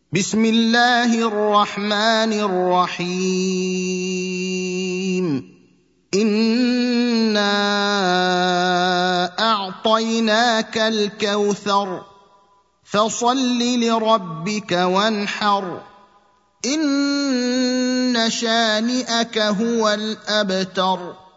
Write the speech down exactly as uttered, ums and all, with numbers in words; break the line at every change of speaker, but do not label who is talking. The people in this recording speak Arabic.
بسم الله الرحمن الرحيم إنا أعطيناك الكوثر فصل لربك وانحر إن شانئك هو الأبتر